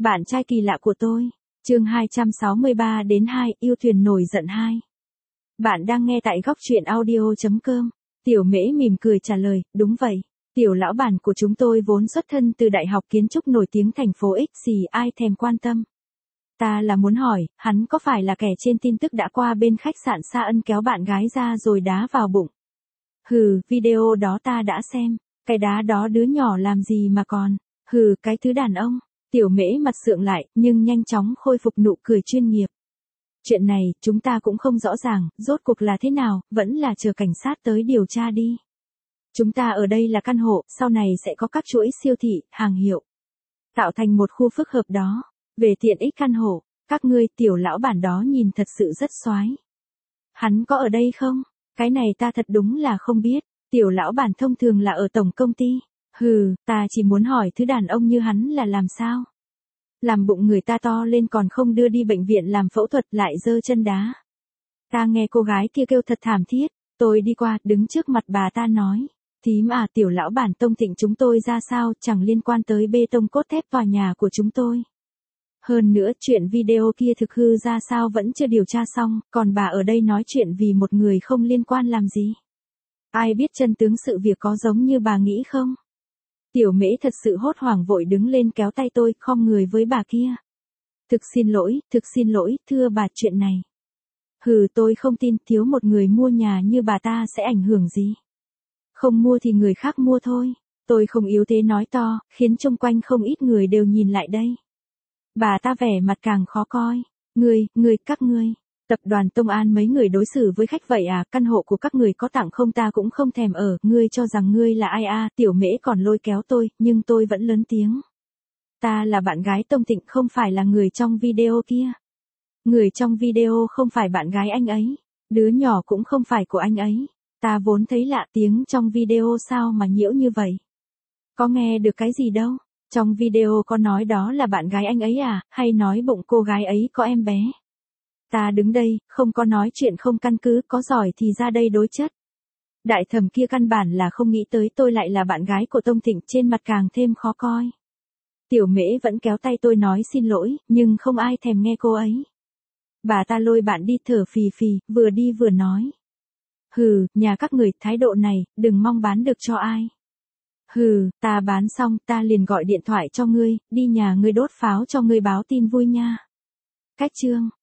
Bạn trai kỳ lạ của tôi. Chương 263 đến 2, yêu thuyền nổi giận 2. Bạn đang nghe tại góc truyện audio.com. Tiểu Mễ mỉm cười trả lời, đúng vậy. Tiểu lão bản của chúng tôi vốn xuất thân từ đại học kiến trúc nổi tiếng thành phố X gì ai thèm quan tâm. Ta là muốn hỏi, hắn có phải là kẻ trên tin tức đã qua bên khách sạn Sa Ân kéo bạn gái ra rồi đá vào bụng? Hừ, video đó ta đã xem. Cái đá đó đứa nhỏ làm gì mà còn. Hừ, cái thứ đàn ông. Tiểu Mễ mặt sượng lại, nhưng nhanh chóng khôi phục nụ cười chuyên nghiệp. Chuyện này, chúng ta cũng không rõ ràng, rốt cuộc là thế nào, vẫn là chờ cảnh sát tới điều tra đi. Chúng ta ở đây là căn hộ, sau này sẽ có các chuỗi siêu thị, hàng hiệu. Tạo thành một khu phức hợp đó. Về tiện ích căn hộ, các ngươi tiểu lão bản đó nhìn thật sự rất xoái. Hắn có ở đây không? Cái này ta thật đúng là không biết. Tiểu lão bản thông thường là ở tổng công ty. Hừ, ta chỉ muốn hỏi thứ đàn ông như hắn là làm sao? Làm bụng người ta to lên còn không đưa đi bệnh viện làm phẫu thuật lại giơ chân đá. Ta nghe cô gái kia kêu thật thảm thiết, tôi đi qua, đứng trước mặt bà ta nói. Thím à, tiểu lão bản Tông Thịnh chúng tôi ra sao, chẳng liên quan tới bê tông cốt thép tòa nhà của chúng tôi. Hơn nữa, chuyện video kia thực hư ra sao vẫn chưa điều tra xong, còn bà ở đây nói chuyện vì một người không liên quan làm gì. Ai biết chân tướng sự việc có giống như bà nghĩ không? Tiểu Mễ thật sự hốt hoảng vội đứng lên kéo tay tôi, khom người với bà kia. Thực xin lỗi, thưa bà chuyện này. Hừ, tôi không tin thiếu một người mua nhà như bà ta sẽ ảnh hưởng gì. Không mua thì người khác mua thôi. Tôi không yếu thế nói to, khiến xung quanh không ít người đều nhìn lại đây. Bà ta vẻ mặt càng khó coi. Các ngươi. Tập đoàn Tông An mấy người đối xử với khách vậy à, căn hộ của các người có tặng không ta cũng không thèm ở, ngươi cho rằng ngươi là ai à, Tiểu Mễ còn lôi kéo tôi, nhưng tôi vẫn lớn tiếng. Ta là bạn gái Tông Thịnh không phải là người trong video kia. Người trong video không phải bạn gái anh ấy, đứa nhỏ cũng không phải của anh ấy. Ta vốn thấy lạ tiếng trong video sao mà nhiễu như vậy. Có nghe được cái gì đâu, trong video có nói đó là bạn gái anh ấy à, hay nói bụng cô gái ấy có em bé. Ta đứng đây, không có nói chuyện không căn cứ, có giỏi thì ra đây đối chất. Đại thẩm kia căn bản là không nghĩ tới tôi lại là bạn gái của Tông Thịnh, trên mặt càng thêm khó coi. Tiểu Mễ vẫn kéo tay tôi nói xin lỗi, nhưng không ai thèm nghe cô ấy. Bà ta lôi bạn đi thở phì phì, vừa đi vừa nói. Hừ, nhà các người, thái độ này, đừng mong bán được cho ai. Hừ, ta bán xong, ta liền gọi điện thoại cho ngươi, đi nhà ngươi đốt pháo cho ngươi báo tin vui nha. Cách chương.